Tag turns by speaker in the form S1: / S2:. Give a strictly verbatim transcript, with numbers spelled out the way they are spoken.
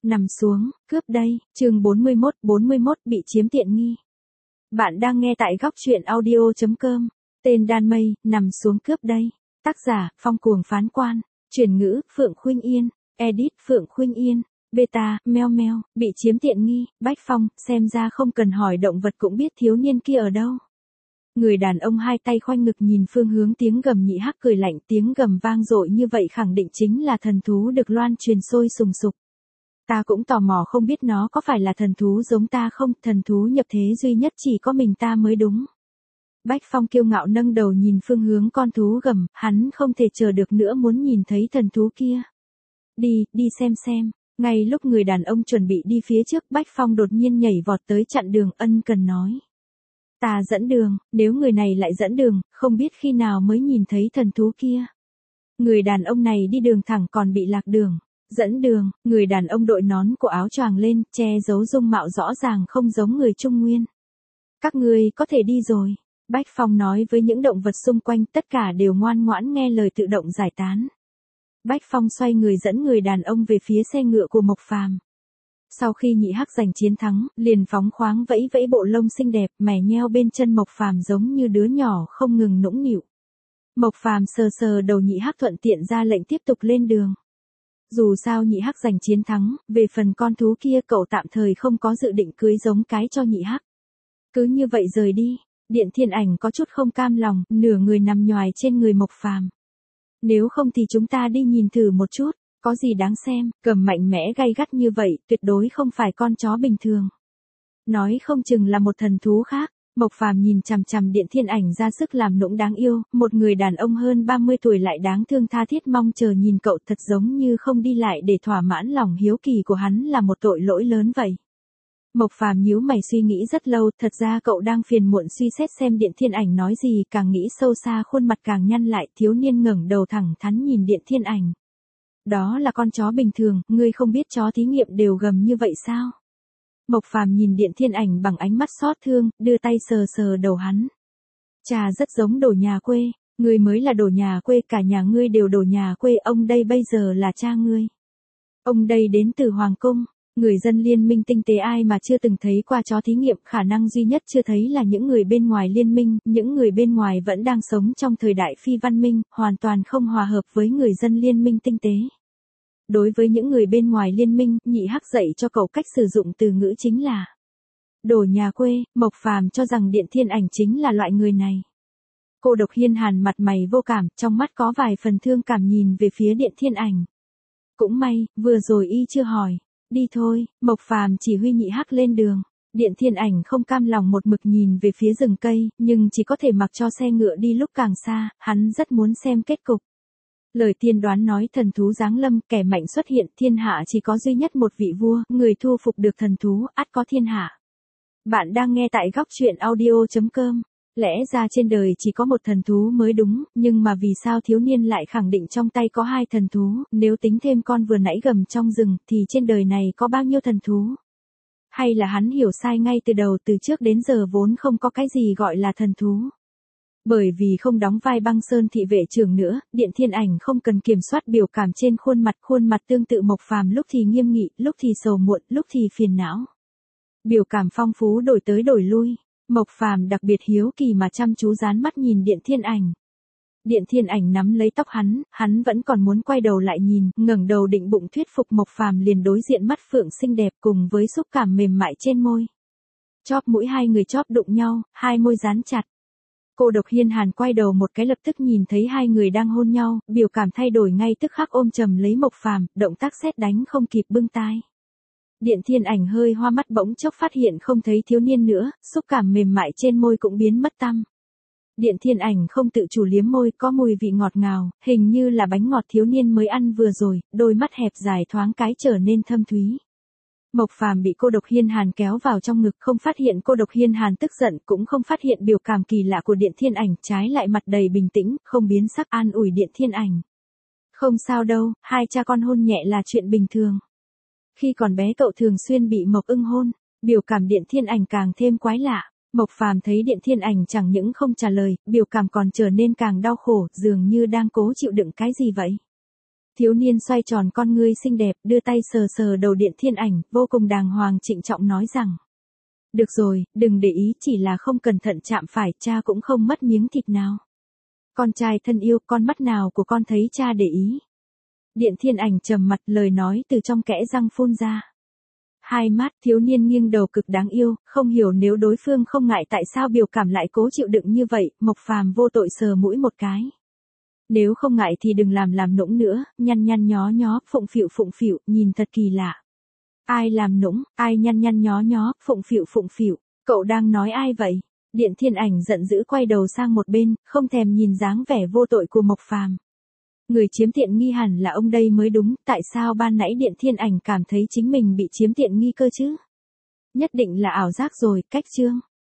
S1: Nằm xuống, cướp đây, chương bốn mươi mốt, bốn mươi mốt bị chiếm tiện nghi. Bạn đang nghe tại góc truyện audio.com, tên Đan Mây, nằm xuống cướp đây. Tác giả, Phong Cuồng Phán Quan, chuyển ngữ, Phượng Khuynh Yên, edit, Phượng Khuynh Yên, beta, meo meo, bị chiếm tiện nghi, Bách Phong, xem ra không cần hỏi động vật cũng biết thiếu niên kia ở đâu. Người đàn ông hai tay khoanh ngực nhìn phương hướng tiếng gầm nhị hắc cười lạnh, tiếng gầm vang dội như vậy khẳng định chính là thần thú được loan truyền sôi sùng sục. Ta cũng tò mò không biết nó có phải là thần thú giống ta không, thần thú nhập thế duy nhất chỉ có mình ta mới đúng. Bách Phong kiêu ngạo nâng đầu nhìn phương hướng con thú gầm, hắn không thể chờ được nữa muốn nhìn thấy thần thú kia. Đi, đi xem xem, ngay lúc người đàn ông chuẩn bị đi phía trước Bách Phong đột nhiên nhảy vọt tới chặn đường, ân cần nói. Ta dẫn đường, nếu người này lại dẫn đường, không biết khi nào mới nhìn thấy thần thú kia. Người đàn ông này đi đường thẳng còn bị lạc đường. Dẫn đường, người đàn ông đội nón của áo choàng lên, che giấu dung mạo rõ ràng không giống người Trung Nguyên. Các ngươi có thể đi rồi. Bách Phong nói với những động vật xung quanh, tất cả đều ngoan ngoãn nghe lời tự động giải tán. Bách Phong xoay người dẫn người đàn ông về phía xe ngựa của Mộc Phàm. Sau khi nhị hắc giành chiến thắng, liền phóng khoáng vẫy vẫy bộ lông xinh đẹp, mẻ nheo bên chân Mộc Phàm giống như đứa nhỏ không ngừng nũng nịu. Mộc Phàm sờ sờ đầu nhị hắc thuận tiện ra lệnh tiếp tục lên đường. Dù sao nhị hắc giành chiến thắng, về phần con thú kia cậu tạm thời không có dự định cưới giống cái cho nhị hắc. Cứ như vậy rời đi, Điện Thiên Ảnh có chút không cam lòng, nửa người nằm nhoài trên người Mộc Phàm. Nếu không thì chúng ta đi nhìn thử một chút, có gì đáng xem, cầm mạnh mẽ gay gắt như vậy, tuyệt đối không phải con chó bình thường. Nói không chừng là một thần thú khác. Mộc Phàm nhìn chằm chằm Điện Thiên Ảnh ra sức làm nũng đáng yêu, một người đàn ông hơn ba mươi tuổi lại đáng thương tha thiết mong chờ nhìn cậu, thật giống như không đi lại để thỏa mãn lòng hiếu kỳ của hắn là một tội lỗi lớn vậy. Mộc Phàm nhíu mày suy nghĩ rất lâu, thật ra cậu đang phiền muộn suy xét xem Điện Thiên Ảnh nói gì, càng nghĩ sâu xa khuôn mặt càng nhăn lại, thiếu niên ngẩng đầu thẳng thắn nhìn Điện Thiên Ảnh. Đó là con chó bình thường, ngươi không biết chó thí nghiệm đều gầm như vậy sao? Mộc Phàm nhìn Điện Thiên Ảnh bằng ánh mắt xót thương, đưa tay sờ sờ đầu hắn. Chà, rất giống đồ nhà quê, ngươi mới là đồ nhà quê, cả nhà ngươi đều đồ nhà quê, ông đây bây giờ là cha ngươi. Ông đây đến từ Hoàng Cung, người dân liên minh tinh tế ai mà chưa từng thấy qua chó thí nghiệm, khả năng duy nhất chưa thấy là những người bên ngoài liên minh, những người bên ngoài vẫn đang sống trong thời đại phi văn minh, hoàn toàn không hòa hợp với người dân liên minh tinh tế. Đối với những người bên ngoài liên minh, nhị hắc dạy cho cậu cách sử dụng từ ngữ chính là đồ nhà quê. Mộc Phàm cho rằng Điện Thiên Ảnh chính là loại người này. Cô Độc Hiên Hàn mặt mày vô cảm, trong mắt có vài phần thương cảm nhìn về phía Điện Thiên Ảnh. Cũng may, vừa rồi y chưa hỏi. Đi thôi, Mộc Phàm chỉ huy nhị hắc lên đường. Điện Thiên Ảnh không cam lòng một mực nhìn về phía rừng cây, nhưng chỉ có thể mặc cho xe ngựa đi lúc càng xa, hắn rất muốn xem kết cục. Lời tiên đoán nói thần thú giáng lâm, kẻ mạnh xuất hiện, thiên hạ chỉ có duy nhất một vị vua, người thu phục được thần thú, ắt có thiên hạ. Bạn đang nghe tại góc truyện audio.com. Lẽ ra trên đời chỉ có một thần thú mới đúng, nhưng mà vì sao thiếu niên lại khẳng định trong tay có hai thần thú, nếu tính thêm con vừa nãy gầm trong rừng, thì trên đời này có bao nhiêu thần thú? Hay là hắn hiểu sai ngay từ đầu, từ trước đến giờ vốn không có cái gì gọi là thần thú? Bởi vì không đóng vai Băng Sơn thị vệ trưởng nữa, Điện Thiên Ảnh không cần kiểm soát biểu cảm trên khuôn mặt, khuôn mặt tương tự Mộc Phàm, lúc thì nghiêm nghị, lúc thì sầu muộn, lúc thì phiền não. Biểu cảm phong phú đổi tới đổi lui, Mộc Phàm đặc biệt hiếu kỳ mà chăm chú dán mắt nhìn Điện Thiên Ảnh. Điện Thiên Ảnh nắm lấy tóc hắn, hắn vẫn còn muốn quay đầu lại nhìn, ngẩng đầu định bụng thuyết phục Mộc Phàm, liền đối diện mắt phượng xinh đẹp cùng với xúc cảm mềm mại trên môi. Chóp mũi hai người chóp đụng nhau, hai môi dán chặt. Cô Độc Hiên Hàn quay đầu một cái lập tức nhìn thấy hai người đang hôn nhau, biểu cảm thay đổi ngay tức khắc ôm chầm lấy Mộc Phàm, động tác sét đánh không kịp bưng tai. Điện Thiên Ảnh hơi hoa mắt bỗng chốc phát hiện không thấy thiếu niên nữa, xúc cảm mềm mại trên môi cũng biến mất tăm. Điện Thiên Ảnh không tự chủ liếm môi, có mùi vị ngọt ngào, hình như là bánh ngọt thiếu niên mới ăn vừa rồi, đôi mắt hẹp dài thoáng cái trở nên thâm thúy. Mộc Phàm bị cô Độc Hiên Hàn kéo vào trong ngực, không phát hiện cô Độc Hiên Hàn tức giận, cũng không phát hiện biểu cảm kỳ lạ của Điện Thiên Ảnh, trái lại mặt đầy bình tĩnh, không biến sắc, an ủi Điện Thiên Ảnh. Không sao đâu, hai cha con hôn nhẹ là chuyện bình thường. Khi còn bé cậu thường xuyên bị Mộc Ưng hôn, biểu cảm Điện Thiên Ảnh càng thêm quái lạ. Mộc Phàm thấy Điện Thiên Ảnh chẳng những không trả lời, biểu cảm còn trở nên càng đau khổ, dường như đang cố chịu đựng cái gì vậy. Thiếu niên xoay tròn con ngươi xinh đẹp, đưa tay sờ sờ đầu Điện Thiên Ảnh, vô cùng đàng hoàng trịnh trọng nói rằng. Được rồi, đừng để ý, chỉ là không cẩn thận chạm phải, cha cũng không mất miếng thịt nào. Con trai thân yêu, con mắt nào của con thấy cha để ý. Điện Thiên Ảnh trầm mặt, lời nói từ trong kẽ răng phun ra. Hai mắt, thiếu niên nghiêng đầu cực đáng yêu, không hiểu nếu đối phương không ngại tại sao biểu cảm lại cố chịu đựng như vậy, Mộc Phàm vô tội sờ mũi một cái. Nếu không ngại thì đừng làm làm nũng nữa, nhăn nhăn nhó nhó, phụng phịu phụng phịu, nhìn thật kỳ lạ. Ai làm nũng, ai nhăn nhăn nhó nhó, phụng phịu phụng phịu, cậu đang nói ai vậy? Điện Thiên Ảnh giận dữ quay đầu sang một bên, không thèm nhìn dáng vẻ vô tội của Mộc Phàm. Người chiếm tiện nghi hẳn là ông đây mới đúng, tại sao ban nãy Điện Thiên Ảnh cảm thấy chính mình bị chiếm tiện nghi cơ chứ? Nhất định là ảo giác rồi, cách chương.